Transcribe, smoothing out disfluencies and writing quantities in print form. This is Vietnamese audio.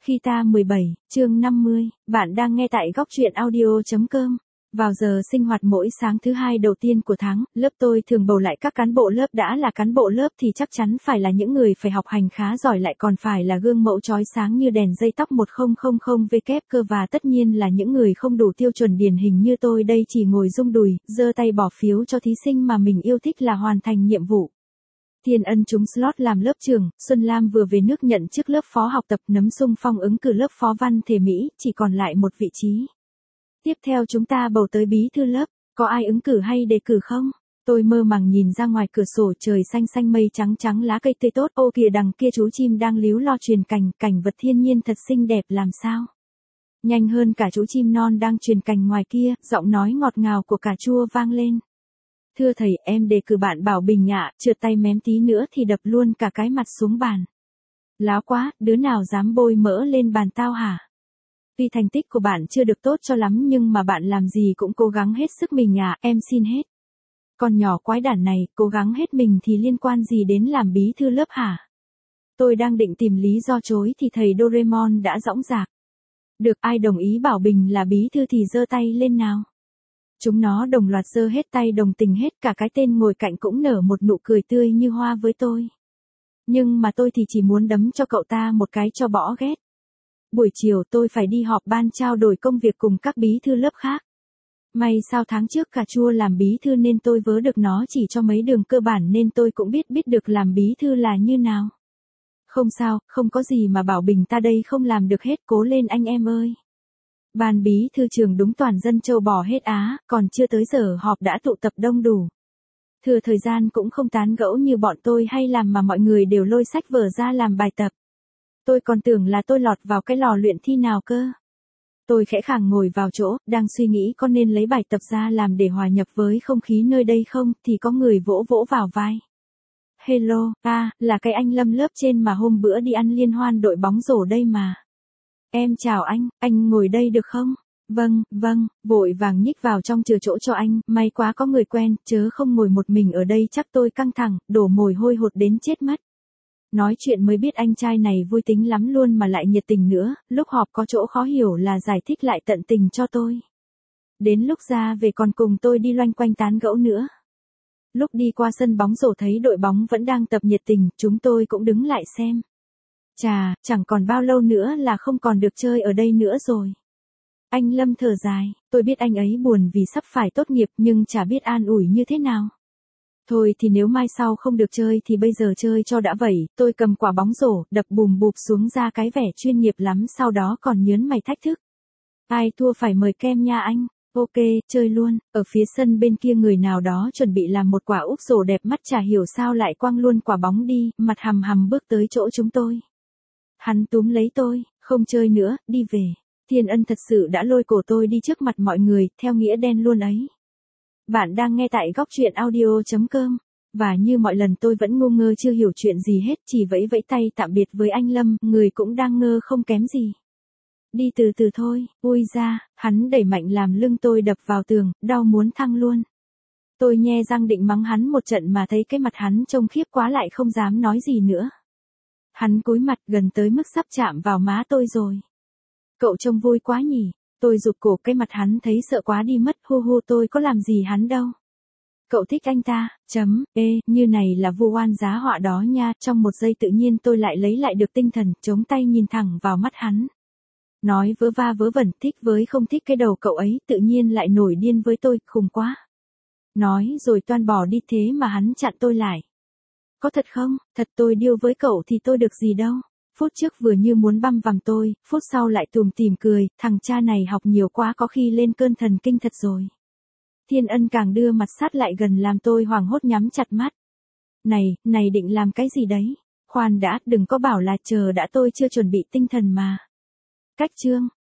Khi ta 17, chương 50, bạn đang nghe tại góc truyện audio.com. Vào giờ sinh hoạt mỗi sáng thứ hai đầu tiên của tháng, lớp tôi thường bầu lại các cán bộ lớp. Đã là cán bộ lớp thì chắc chắn phải là những người phải học hành khá giỏi, lại còn phải là gương mẫu chói sáng như đèn dây tóc 1000W cơ, và tất nhiên là những người không đủ tiêu chuẩn điển hình như tôi đây, chỉ ngồi rung đùi, giơ tay bỏ phiếu cho thí sinh mà mình yêu thích là hoàn thành nhiệm vụ. Thiên Ân trúng slot làm lớp trưởng, Xuân Lam vừa về nước nhận chức lớp phó học tập, Nấm xung phong ứng cử lớp phó văn thể Mỹ, chỉ còn lại một vị trí. Tiếp theo chúng ta bầu tới bí thư lớp, có ai ứng cử hay đề cử không? Tôi mơ màng nhìn ra ngoài cửa sổ, trời xanh xanh mây trắng trắng, lá cây tươi tốt, ô kìa đằng kia chú chim đang líu lo truyền cành, cảnh vật thiên nhiên thật xinh đẹp làm sao. Nhanh hơn cả chú chim non đang truyền cành ngoài kia, giọng nói ngọt ngào của cà chua vang lên. Thưa thầy, em đề cử bạn Bảo Bình ạ, trượt tay mém tí nữa thì đập luôn cả cái mặt xuống bàn. Láo quá, đứa nào dám bôi mỡ lên bàn tao hả? Tuy thành tích của bạn chưa được tốt cho lắm nhưng mà bạn làm gì cũng cố gắng hết sức mình à, em xin hết. Con nhỏ quái đản này, cố gắng hết mình thì liên quan gì đến làm bí thư lớp hả? Tôi đang định tìm lý do chối thì thầy Doraemon đã dõng dạc. Được, ai đồng ý Bảo Bình là bí thư thì giơ tay lên nào. Chúng nó đồng loạt giơ hết tay, đồng tình hết, cả cái tên ngồi cạnh cũng nở một nụ cười tươi như hoa với tôi. Nhưng mà tôi thì chỉ muốn đấm cho cậu ta một cái cho bỏ ghét. Buổi chiều tôi phải đi họp ban trao đổi công việc cùng các bí thư lớp khác. May sao tháng trước cà chua làm bí thư nên tôi vớ được nó chỉ cho mấy đường cơ bản, nên tôi cũng biết được làm bí thư là như nào. Không sao, không có gì mà Bảo Bình ta đây không làm được hết, cố lên anh em ơi. Ban bí thư trường đúng toàn dân châu bò hết á, còn chưa tới giờ họp đã tụ tập đông đủ. Thừa thời gian cũng không tán gẫu như bọn tôi hay làm mà mọi người đều lôi sách vở ra làm bài tập. Tôi còn tưởng là tôi lọt vào cái lò luyện thi nào cơ. Tôi khẽ khàng ngồi vào chỗ, đang suy nghĩ có nên lấy bài tập ra làm để hòa nhập với không khí nơi đây không, thì có người vỗ vỗ vào vai. Hello, là cái anh Lâm lớp trên mà hôm bữa đi ăn liên hoan đội bóng rổ đây mà. Em chào anh ngồi đây được không? Vâng, vội vàng nhích vào trong chừa chỗ cho anh, may quá có người quen, chớ không ngồi một mình ở đây chắc tôi căng thẳng, đổ mồ hôi hột đến chết mất. Nói chuyện mới biết anh trai này vui tính lắm luôn mà lại nhiệt tình nữa, lúc họp có chỗ khó hiểu là giải thích lại tận tình cho tôi. Đến lúc ra về còn cùng tôi đi loanh quanh tán gẫu nữa. Lúc đi qua sân bóng rổ thấy đội bóng vẫn đang tập nhiệt tình, chúng tôi cũng đứng lại xem. Chà, chẳng còn bao lâu nữa là không còn được chơi ở đây nữa rồi. Anh Lâm thở dài, tôi biết anh ấy buồn vì sắp phải tốt nghiệp nhưng chả biết an ủi như thế nào. Thôi thì nếu mai sau không được chơi thì bây giờ chơi cho đã vậy, tôi cầm quả bóng rổ, đập bùm bụp xuống ra cái vẻ chuyên nghiệp lắm, sau đó còn nhớn mày thách thức. Ai thua phải mời kem nha anh. Ok, chơi luôn. Ở phía sân bên kia người nào đó chuẩn bị làm một quả úp rổ đẹp mắt, chả hiểu sao lại quăng luôn quả bóng đi, mặt hầm hầm bước tới chỗ chúng tôi. Hắn túm lấy tôi, không chơi nữa, đi về. Thiên Ân thật sự đã lôi cổ tôi đi trước mặt mọi người, theo nghĩa đen luôn ấy. Bạn đang nghe tại góc truyện audio.com. Và như mọi lần tôi vẫn ngu ngơ chưa hiểu chuyện gì hết, chỉ vẫy vẫy tay tạm biệt với anh Lâm, người cũng đang ngơ không kém gì. Đi từ từ thôi, ui ra, hắn đẩy mạnh làm lưng tôi đập vào tường, đau muốn thăng luôn. Tôi nhe răng định mắng hắn một trận mà thấy cái mặt hắn trông khiếp quá lại không dám nói gì nữa. Hắn cúi mặt gần tới mức sắp chạm vào má tôi rồi. Cậu trông vui quá nhỉ, tôi rụt cổ, cái mặt hắn thấy sợ quá đi mất, hu tôi có làm gì hắn đâu. Cậu thích anh ta, như này là vu oan giá họa đó nha, trong một giây tự nhiên tôi lại lấy lại được tinh thần, chống tay nhìn thẳng vào mắt hắn. Nói vớ va vớ vẩn, thích với không thích cái đầu cậu ấy, tự nhiên lại nổi điên với tôi, khùng quá. Nói rồi toan bỏ đi thế mà hắn chặn tôi lại. Có thật không, thật tôi điêu với cậu thì tôi được gì đâu. Phút trước vừa như muốn băm vằm tôi, phút sau lại tủm tỉm cười, thằng cha này học nhiều quá có khi lên cơn thần kinh thật rồi. Thiên Ân càng đưa mặt sát lại gần làm tôi hoảng hốt nhắm chặt mắt. Này định làm cái gì đấy? Khoan đã, đừng có bảo là chờ đã, tôi chưa chuẩn bị tinh thần mà. Cách chương,